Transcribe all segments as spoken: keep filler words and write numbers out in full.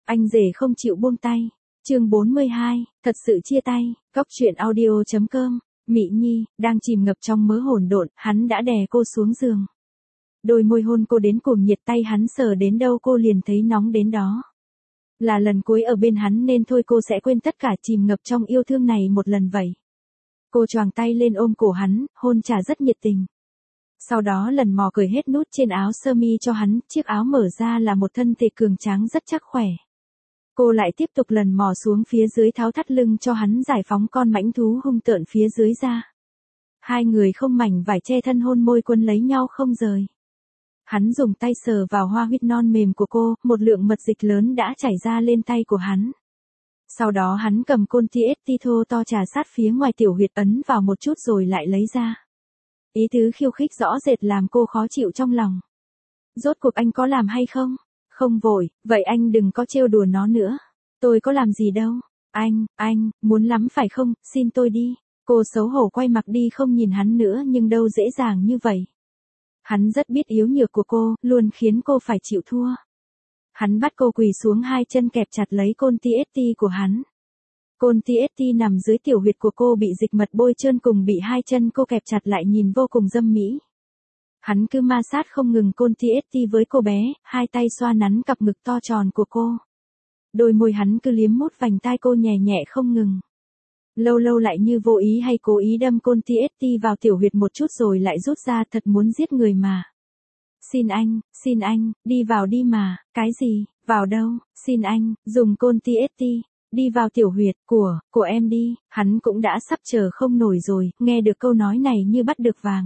Anh rể không chịu buông tay. Chương bốn mươi hai, thật sự chia tay. Góc truyện audio chấm com. Mị Nhi, đang chìm ngập trong mớ hỗn độn, hắn đã đè cô xuống giường. Đôi môi hôn cô đến cuồng nhiệt, tay hắn sờ đến đâu cô liền thấy nóng đến đó. Là lần cuối ở bên hắn nên thôi cô sẽ quên tất cả, chìm ngập trong yêu thương này một lần vậy. Cô choàng tay lên ôm cổ hắn, hôn trả rất nhiệt tình. Sau đó lần mò cởi hết nút trên áo sơ mi cho hắn, chiếc áo mở ra là một thân thể cường tráng rất chắc khỏe. Cô lại tiếp tục lần mò xuống phía dưới tháo thắt lưng cho hắn, giải phóng con mãnh thú hung tợn phía dưới ra. Hai người không mảnh vải che thân, hôn môi quấn lấy nhau không rời. Hắn dùng tay sờ vào hoa huyệt non mềm của cô, một lượng mật dịch lớn đã chảy ra lên tay của hắn. Sau đó hắn cầm côn ti ét ti thô to trà sát phía ngoài tiểu huyệt, ấn vào một chút rồi lại lấy ra. Ý tứ khiêu khích rõ rệt làm cô khó chịu trong lòng. Rốt cuộc anh có làm hay không? Không vội, vậy anh đừng có trêu đùa nó nữa. Tôi có làm gì đâu. Anh, anh, muốn lắm phải không, xin tôi đi. Cô xấu hổ quay mặt đi không nhìn hắn nữa, nhưng đâu dễ dàng như vậy. Hắn rất biết yếu nhược của cô, luôn khiến cô phải chịu thua. Hắn bắt cô quỳ xuống, hai chân kẹp chặt lấy côn ti ét ti của hắn. Côn ti ét ti nằm dưới tiểu huyệt của cô bị dịch mật bôi trơn, cùng bị hai chân cô kẹp chặt lại nhìn vô cùng dâm mỹ. Hắn cứ ma sát không ngừng côn ti ét ti với cô bé, hai tay xoa nắn cặp ngực to tròn của cô. Đôi môi hắn cứ liếm mút vành tai cô nhẹ nhẹ không ngừng. Lâu lâu lại như vô ý hay cố ý đâm côn ti ét ti vào tiểu huyệt một chút rồi lại rút ra, thật muốn giết người mà. Xin anh, xin anh, đi vào đi mà. Cái gì, vào đâu, xin anh, dùng côn ti ét ti, đi vào tiểu huyệt của, của em đi. Hắn cũng đã sắp chờ không nổi rồi, nghe được câu nói này như bắt được vàng.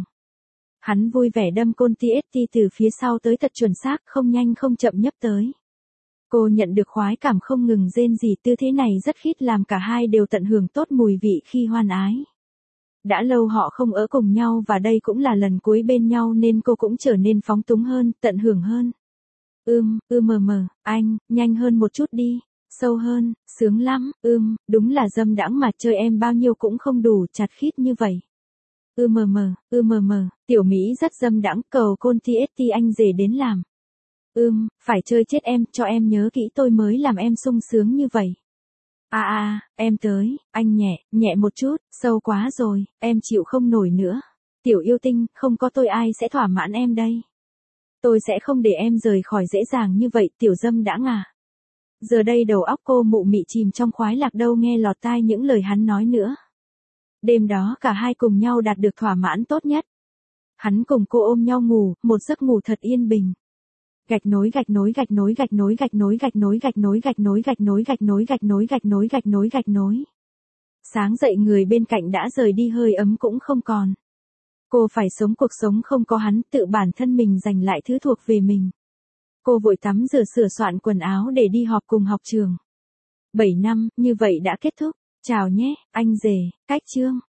Hắn vui vẻ đâm côn ti ét ti từ phía sau tới thật chuẩn xác, không nhanh không chậm nhấp tới. Cô nhận được khoái cảm không ngừng rên rỉ, tư thế này rất khít làm cả hai đều tận hưởng tốt mùi vị khi hoan ái. Đã lâu họ không ở cùng nhau và đây cũng là lần cuối bên nhau nên cô cũng trở nên phóng túng hơn, tận hưởng hơn. Ưm, ư mờ mờ, anh, nhanh hơn một chút đi, sâu hơn, sướng lắm, ưm, đúng là dâm đãng mà, chơi em bao nhiêu cũng không đủ, chặt khít như vậy. Ư mờ mờ, ư mờ mờ, tiểu Mỹ rất dâm đãng, cầu côn ti ét ti anh rể đến làm. Ưm, phải chơi chết em, cho em nhớ kỹ tôi mới làm em sung sướng như vậy. À à, em tới, anh nhẹ, nhẹ một chút, sâu quá rồi, em chịu không nổi nữa. Tiểu yêu tinh, không có tôi ai sẽ thỏa mãn em đây. Tôi sẽ không để em rời khỏi dễ dàng như vậy, tiểu dâm đãng à. Giờ đây đầu óc cô mụ mị chìm trong khoái lạc, đâu nghe lọt tai những lời hắn nói nữa. Đêm đó cả hai cùng nhau đạt được thỏa mãn tốt nhất. Hắn cùng cô ôm nhau ngủ, một giấc ngủ thật yên bình. Gạch nối gạch nối gạch nối gạch nối gạch nối gạch nối gạch nối gạch nối gạch nối gạch nối gạch nối gạch nối gạch nối gạch nối. Sáng dậy người bên cạnh đã rời đi, hơi ấm cũng không còn. Cô phải sống cuộc sống không có hắn, tự bản thân mình giành lại thứ thuộc về mình. Cô vội tắm rửa sửa soạn quần áo để đi họp cùng học trường. bảy năm, như vậy đã kết thúc. Chào nhé, anh rể, cách chương.